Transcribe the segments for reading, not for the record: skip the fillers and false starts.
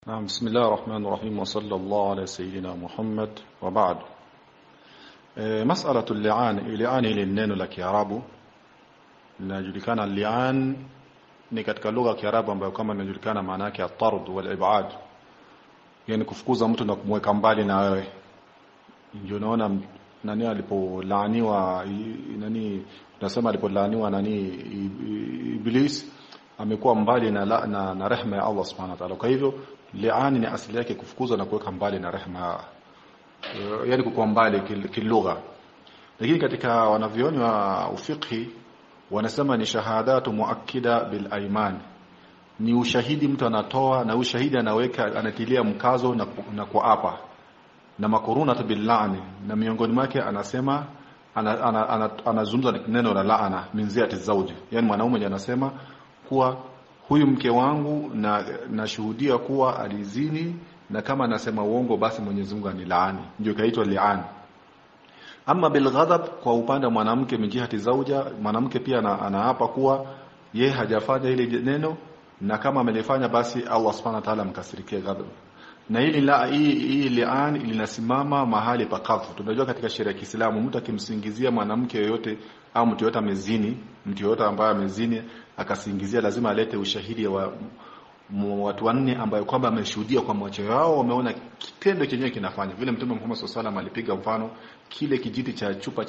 نعم بسم الله الرحمن الرحيم وصلى الله على سيدنا محمد وبعد. مسألة اللعان ili neno la Kiarabu linajulikana. Li'an ni katika lugha ya Kiarabu ambayo kama inajulikana maana yake at-tard wal ib'ad, yani kufukuza mtu na kumweka mbali na wewe. Ndio naona nani alipolaaniwa, nani tunasema alipolaaniwa nani, Iblis amekuwa mbali na rehema ya Allah subhanahu wa ta'ala. Kwa hivyo li'an ni asili yake kufukuza na kuweka mbali na rehema, yani kukuwa mbali kilugha. Lakini katika wanavyoni wa ufiqhi wanasema ni shahadatu muakkida bil ayman, ni ushahidi mtu anatoa na ushahidi anaweka, anatilia mkazo na kuapa na makuruna bil la'ni, na miongoni mwake anasema anazungumza neno la laana min ziyati zawji, yani mwanaume anasema kuwa huyu mke wangu na nashuhudia kuwa alizini, na kama anasema uongo basi Mwenyezi Mungu anilaani. Ndio kaitwa li'an. Ama bil ghadab, kwa upande mwanamke minjihati zauja, mwanamke pia anaapa kuwa yeye hajafanya ile neno, na kama amelifanya basi Allah subhanahu wa ta'ala mkasirikie ghadab. Na hii li'an linasimama mahali pa kadhf. Tunajua katika sheria ya Kiislamu mtu akimsingizia mwanamke yoyote au mtu yote amezini, mtu yote ambaye amezini akasingizia, lazima alete ushahidi wa watu wanne ambayo kwamba ameshuhudia kwa macho yao, wameona kitendo chenyewe kinafanya vile. Mtume Muhammad sallallahu alaihi wasallam alipiga mfano kile kijiti cha chupa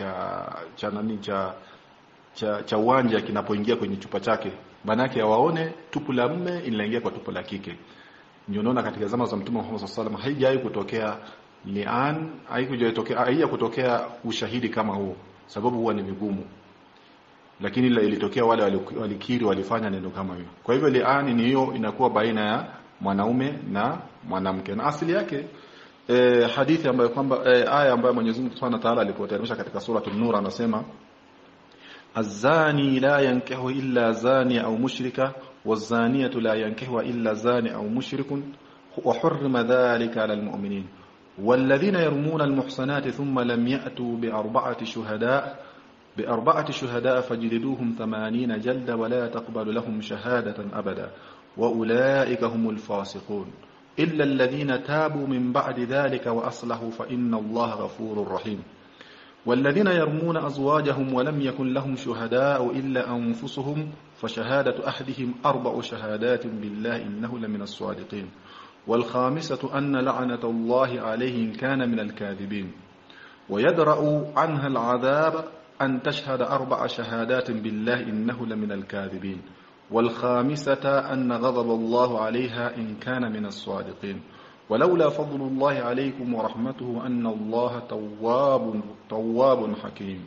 cha uwanja kinapoingia kwenye chupa chake, manake waone tupu la mume inaingia kwa tupu la kike. Ndio unaona katika zama za Mtume Muhammad sallallahu alaihi wasallam haijai kutokea li'an, haija kutokea ushahidi kama huo, sababu huwa ni vigumu. Lakini ile ilitokea wale walikiri walifanya neno kama hiyo. Kwa hivyo li'an ni hiyo inakuwa baina ya mwanaume na mwanamke. Na asili yake hadithi ambayo kwamba aya ambayo Mwenyezi Mungu Subhanahu wa Ta'ala alipoteremsha katika sura an-Nur anasema az-zani la yankihu illa zani au mushrika waz-zaniyatu la yankihu illa zani au mushrikun wa hurrima dhalika 'ala al-mu'minin walladhina yarmuna al-muhsanati thumma lam ya'tu بأربعة شهداء فجلدوهم 80 جلدة ولا تقبل لهم شهادة أبدا وأولئك هم الفاسقون إلا الذين تابوا من بعد ذلك وأصلحوا فإن الله غفور رحيم والذين يرمون أزواجهم ولم يكن لهم شهداء إلا أنفسهم فشهادة أحدهم 4 شهادات بالله إنه لمن الصادقين والخامسة أن لعنة الله عليه إن كان من الكاذبين ويدرأ عنها العذاب أن تشهد 4 شهادات بالله إنه لمن الكاذبين والخامسة أن غضب الله عليها إن كان من الصادقين ولولا فضل الله عليكم ورحمته أن الله تواب حكيم.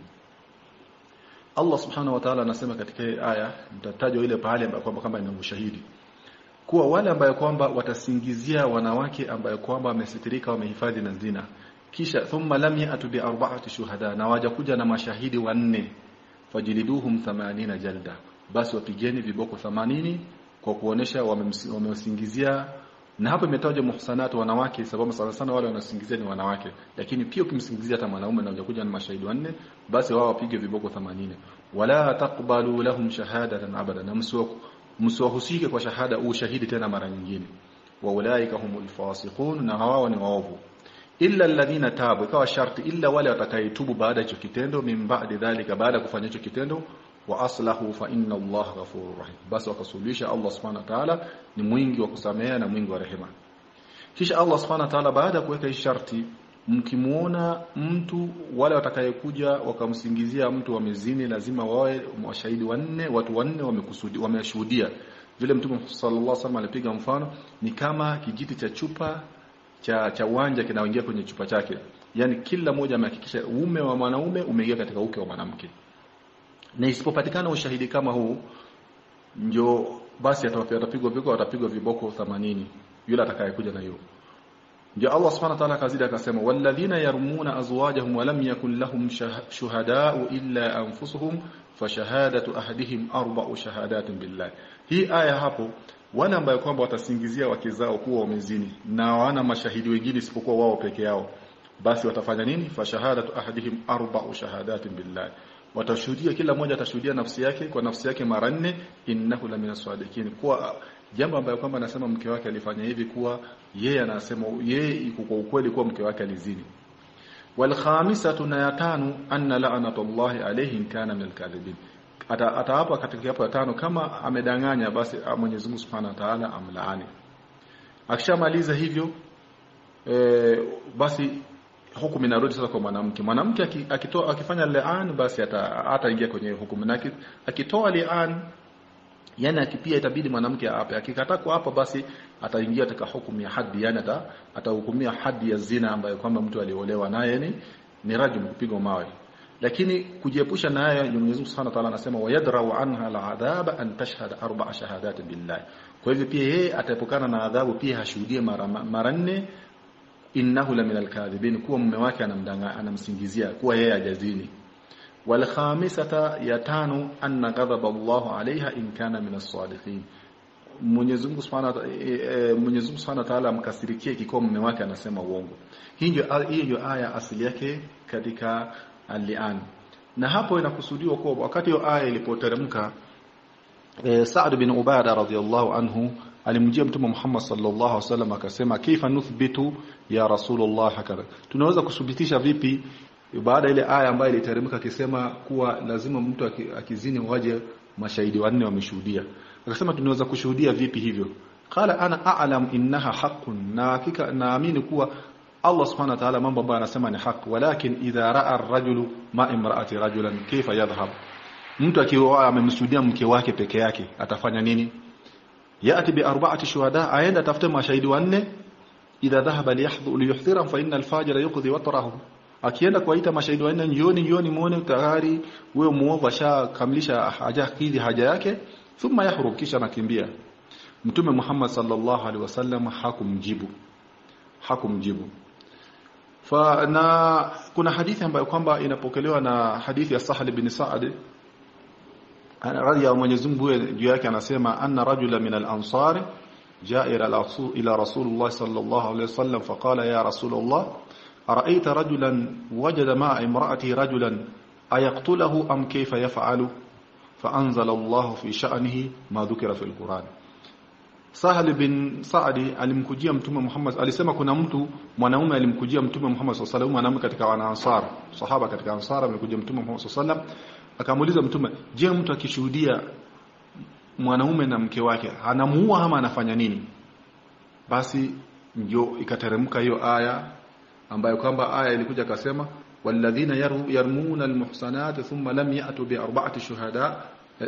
Allah subhanahu wa ta'ala anasema katika aya, mtatajwa ile pale ambapo kwamba ina ushahidi kuwa wale ambao kwamba watasingizia wanawake ambao kwamba wamesitirika, wamehifadhi na zina, kisha thumma lam ya'tu bi 4 shuhada, na wajakuja na mashahidi 4, fajiliduhum 80 jalda, basi wapigeni viboko 80 kwa kuonesha wamemsingizia. Na hapo imetaja muhsanatu wanawake, sababu sana wale wanasingizia ni wanawake, lakini pia ukimsingizia hata mwanaume na wajakuja na mashahidi 4, basi wao wapige viboko 80. Wala taqbalu lahum shahadatan abada, na msiwahusike kwa shahada ushahidi tena mara nyingine. Wa ulaika humul fasiqun, na hao ni waovu. Illa alladhina tabu, ikawa sharti illa wale watakayetubu baada ya hicho kitendo, min ba'di dhalika, baada kufanya hicho kitendo, wa aslahu fa inna Allah ghafurur rahim, basi wakasuluhisha. Allah subhanahu wa ta'ala ni mwingi wa kusamea na mwingi wa rehema. Kisha Allah subhanahu wa ta'ala baada kuweka hii sharti, mkimuona mtu wale watakayekuja wakamsingizia mtu wamezini, lazima wawe mashahidi 4, watu 4 wameshuhudia. Vile Mtume sallallahu alaihi wasallam alipiga mfano ni kama kijiti cha chupa cha uwanja kinaoingia kwenye chupa chake, yani kila mmoja amehakikisha uume wa mwanaume umeingia katika uke wa mwanamke. Na isipopatikana ushahidi kama huu, ndio basi atapigwa viboko 80 yule atakayekuja na hiyo. Ndio Allah subhanahu wa ta'ala kazidi akasema walladhina yarmuna azwajahum wa lam yakul lahum shuhada'u illa anfusuhum fashahadatu ahadihim 4 shahadatin billah. Hii aya hapo, wale ambao kwamba watasingizia wake zao kuwa wamezini na hawana mashahidi wengine isipokuwa wao peke yao, basi watafanya nini? Fashahadatu ahadihim 4 shahadatin billah, watashuhudia, kila mmoja atashuhudia nafsi yake kwa nafsi yake mara 4, innahu la minas sadiqin, kwa jambo ambalo kwamba anasema mke wake alifanya hivi, kuwa yeye anasema yeye kwa ukweli kuwa mke wake alizini. Wal khamisatu, na ya tano, anna la'natullahi alayhi in kana min al-kadhibin. Hapa katika hapo ya tano, kama amedanganya basi Mwenyezi Mungu Subhanahu wa Ta'ala amlaani. Akishamaliza hivyo basi hukumu inarudi sasa kwa mwanamke. Mwanamke akifanya li'an basi ataingia kwenye hukumu, na akitoa li'an yani akipia itabidi mwanamke ape. Akikataa kuapa basi ataingia katika hukumu ya haddi, yani atahukumia haddi ya zina ambayo kwamba mtu aliolewa naye ni rajul, kupigwa mawe. Lakini kujiepusha naye, Mwenyezi Mungu Subhanahu wa Ta'ala anasema wayadra'u anha al'adhaba an tashhada 4 shahadat billah. Kwa hivyo pia yeye ataepukana na adhabu, pia hashuhudie mara 4 innahu la min al-kadhibin, kuwa mume wake anamsingizia kuwa yeye hajazini. Wal khamisata, ya tano, anna ghadab Allah alaiha in kana min as-sadiqin. Mwenyezi Mungu Subhanahu wa Ta'ala amkasirikie kiko mume wake anasema uongo. Hii ndio aya asili yake katika al-li'an. Na hapo inakusudiwa kwa wakati hiyo aya ilipoteremka, Sa'd bin Ubada radhiyallahu anhu alimjia Mtume Muhammad sallallahu alaihi wasallam akasema, kaifa nuthbitu ya Rasulullah hakadha, tunaweza kuthibitisha vipi baada ile aya ambayo iliteremka akisema kuwa lazima mtu akizini waje mashahidi 4 wameshuhudia. Akasema tunaweza kushuhudia vipi hivyo? Qala ana a'lam innaha haqqun, na hakika naamini kuwa Allah Subhanahu wa Ta'ala mambo ambayo anasema ni haki, walakin idha ra'a ar-rajulu ma imra'ati rajulan kayfa yadhhab, mtu akiwa amemshuhudia mke wake peke yake atafanya nini? Yati bi 4 shuhada, aenda tafute mashahidi 4. Idha dhahaba liyuhdhira fa inna al-fajira yuqdi watrahu, akienda kuwaita mashahidi 4, njioni muone tayari wewe muovu ashakamilisha haja yake, thumma yahrub, kisha nakimbia. Mtume Muhammad sallallahu alaihi wasallam hakumjibu. Na kuna hadithi ambayo kwamba inapokelewa na hadithi ya Sahal bin Sa'd radhiya Mwenyezi Mungu juu yake, anasema anna rajula min al-ansar jaa ila Rasulullah sallallahu alaihi wasallam faqala ya Rasulullah ara'aita rajulan wajada ma'a imra'atihi rajulan ayaqtulahu am kayfa yaf'alu, faanzala Allah fi sha'nihi ma dhukira fil Qur'an. Sahal bin Sa'di alimkujia Mtume Muhammad, alisema kuna mtu mwanaume alimkujia Mtume Muhammad sallallahu alaihi wasallam, mwanaume katika Ansar, sahaba katika Ansar, alimkujia Mtume Muhammad sallallahu alaihi wasallam akamuuliza Mtume, je, mtu akishuhudia mwanaume na mke wake anamuua ama anafanya nini? Basi ndio ikateremka hiyo aya ambayo kwamba aya ilikuja akasema walladhina yarmuna almuhsanat thumma lam ya'tu bi 4 shuhada.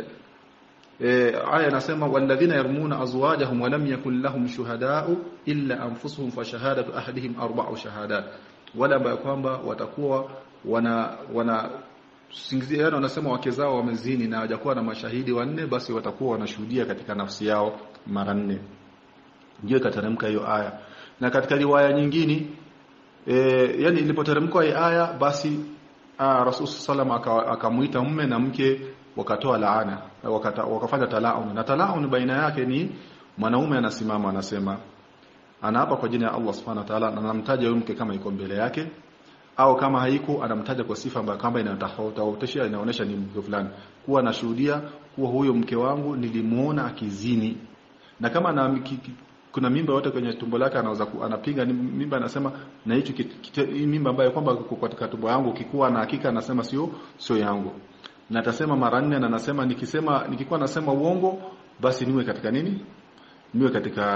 Aya nasema walladhina yarmuna azwajahum wa lam yakul lahum shuhada'u illa anfusuhum fa shahadatu ahadihim 4 shahadat, wala ambayo kwamba watakuwa wana singizia, wanasema wake zao wamezini na hawajakuwa na mashahidi 4, basi watakuwa wanashuhudia katika nafsi yao mara 4. Ndio ikateremka hiyo aya. Na katika riwaya nyingine yani ilipoteremka hiyo aya, basi Rasul sallam akamuita mume na mke wakatoa laana, wakafanya talaun. Na talaun baina yake ni mwanaume anasimama anasema anaapa kwa jina ya Allah Subhanahu wa Ta'ala, na anamtaja yule mke kama iko mbele yake, au kama haiko anamtaja kwa sifa ambayo kama inatofautisha, inaonyesha ni mke fulani, kuwa nashuhudia kuwa huyo mke wangu nilimuona akizini. Na kama kuna mimba yote kwenye tumbo lake anaweza anapiga mimba, anasema na hicho mimba ambayo kwamba katika tumbo yangu kikuwa na hakika, anasema sio yangu. Na atasema mara 4, na anasema nikikuwa nasema uongo basi niwe katika nini? Niwe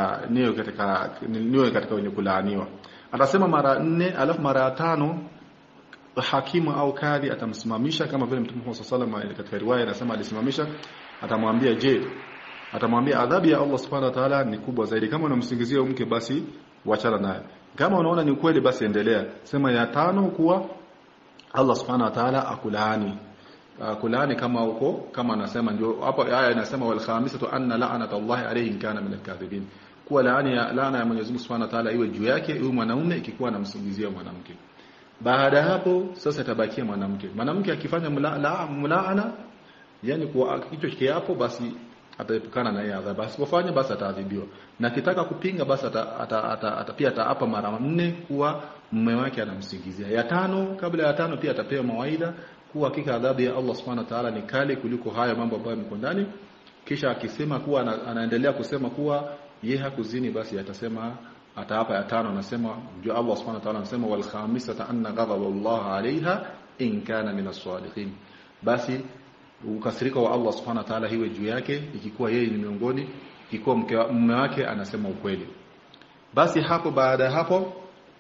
katika wenye kulaaniwa. Atasema mara 4, alafu mara 5 hakimu au kadhi atamsimamisha, kama vile Mtume Muhammad sallallahu alaihi wasallam katika riwaya anasema alisimamisha, atamwambia adhabu ya Allah Subhanahu wa Ta'ala ni kubwa zaidi. Kama unamsingizia mke basi wachana naye, kama unaona ni ukweli basi endelea. Sema ya 5 kuwa Allah Subhanahu wa Ta'ala akulaani kama anasema, ndio hapo aya inasema wal khamisatu anna la'nata Allah alayhi in kana min al-kadhibin, kuwa laana ya Mwenyezi Mungu Subhanahu wa Ta'ala iwe juu yake huyu mwanaume ikikuwa anamsingizia mwanamke. Baada hapo sasa tabakia mwanamke akifanya mlaana, yani kwa kitu kiapo, basi ataepukana na yeye adhabu. Basi kufanya basi ataadhibiwa, na kitaka kupinga basi pia ataapa mara 4 kuwa mume wake anamsingizia. Ya 5, kabla ya 5 pia atapewa mawaidha kuwa hakika adhabu ya Allah Subhanahu wa Ta'ala ni kali kuliko haya mambo ambayo yako ndani kisha akisema kuwa anaendelea kusema kuwa yeye hakuzini, basi atasema ataapa ya tano, anasema ndio Allah subhanahu wa ta'ala anasema wal khamisata anna ghadaba Allah 'alayha in kana min as-sadiqin. Basi ukasirika wa Allah subhanahu wa ta'ala hiwe juu yake ikikuwa yeye ni miongoni, ikikuwa mume wake anasema ukweli. Basi hapo baada hapo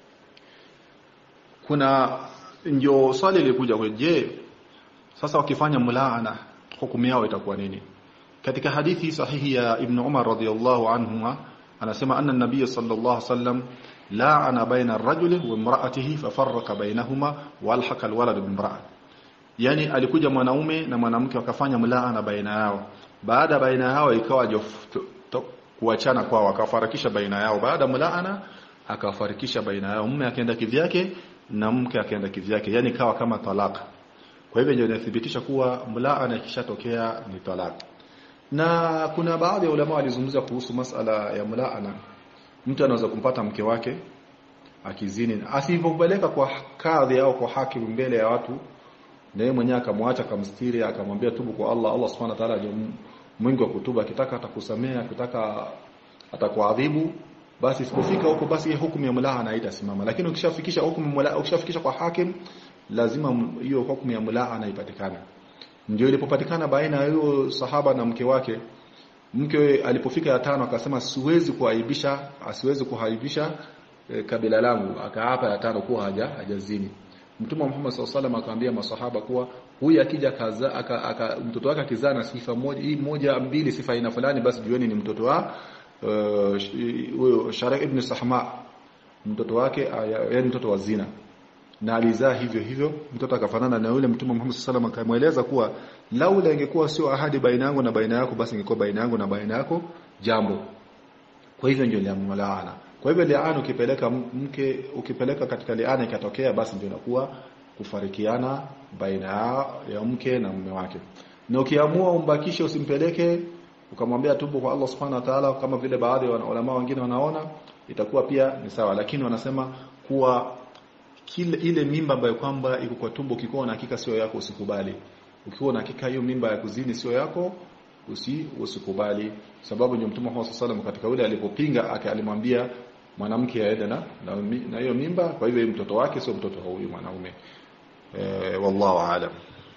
kuna ndio swali lilikuja kwa je, sasa wakifanya mulaana hukumu yao itakuwa nini? Katika hadithi sahihi ya Ibn Umar radhiyallahu anhuma anasema anna an-nabiy sallallahu alayhi wasallam la'ana baina ar-rajuli wa imra'atihi fafarraqa bainahuma wa alhaqa al-walad bi imra'at. Yani alikuja mwanaume na mwanamke wakafanya mulaana baina yao. Baina yao ikawa kuachana kwao, akafarakisha baina yao. Baada mulaana akafarikisha baina yao, mume akaenda kivyake na mke akaenda kivyake, yani kawa kama talaq. Kwa hivyo ndio inathibitisha kuwa mulaana ikishatokea ni talaq. Na kuna baadhi ya ulama walizungumza kuhusu masala ya mulaana. Mtu anaweza kumpata mke wake akizini, asipopeleka kwa kadhi au kwa hakimu mbele ya watu, na yeye mwenyewe akamwacha kamstiri, akamwambia tubu kwa Allah. Allah subhanahu wa ta'ala ndio mwingi wa kutuba, akitaka atakusamea, akitaka atakuadhibu. Basi isipofika huko, basi hukumu ya mulaana haitasimama. Lakini ukishafikisha kwa hakim, lazima hiyo hukumu ya mulaana ipatikane. Ndio ilipopatikana baina ya huyo sahaba na mke wake. Mke alipofika ya tano akasema asiwezi kuhaibisha kabila langu, akaapa ya tano kuwa hajazini. Mtume Muhammad sallallahu alaihi wasallam akaambia masahaba kuwa huyu akija kaza mtoto wake akizaa na sifa moja, hii moja mbili sifa ina fulani, basi jueni ni mtoto wa huyo Sharik ibn Sahma, mtoto wake, yani mtoto wa zina. Na alizaa hivyo mtoto akafanana na yule. Mtume Muhammad sallallahu alaihi wasallam akamweleza kuwa laula ingekuwa sio ahadi baina yangu na baina yako, basi ingekuwa baina yangu na baina yako jambo. Kwa hivyo ndio liamulaana. Kwa hivyo liana ukipeleka katika liana ikatokea, basi ndio inakuwa kufarikiana baina ya mke na mume wake. Na ukiamua umbakishe usimpeleke, ukamwambia tubu kwa Allah subhanahu wa ta'ala, kama vile baadhi ya ulama wengine wanaona, itakuwa pia ni sawa. Lakini wanasema kuwa ile mimba ambayo kwamba iko kwa tumbo, ukikuwa na hakika sio yako usikubali. Ukiwa na hakika hiyo mimba ya kuzini sio yako, usikubali. Sababu ni Mtume Muhammad sallallahu alaihi wasallam katika yule alipopinga alimwambia mwanamke aende na hiyo mimba, kwa hivyo mtoto wake sio mtoto wa huyu mwanaume. Wallahu aalam.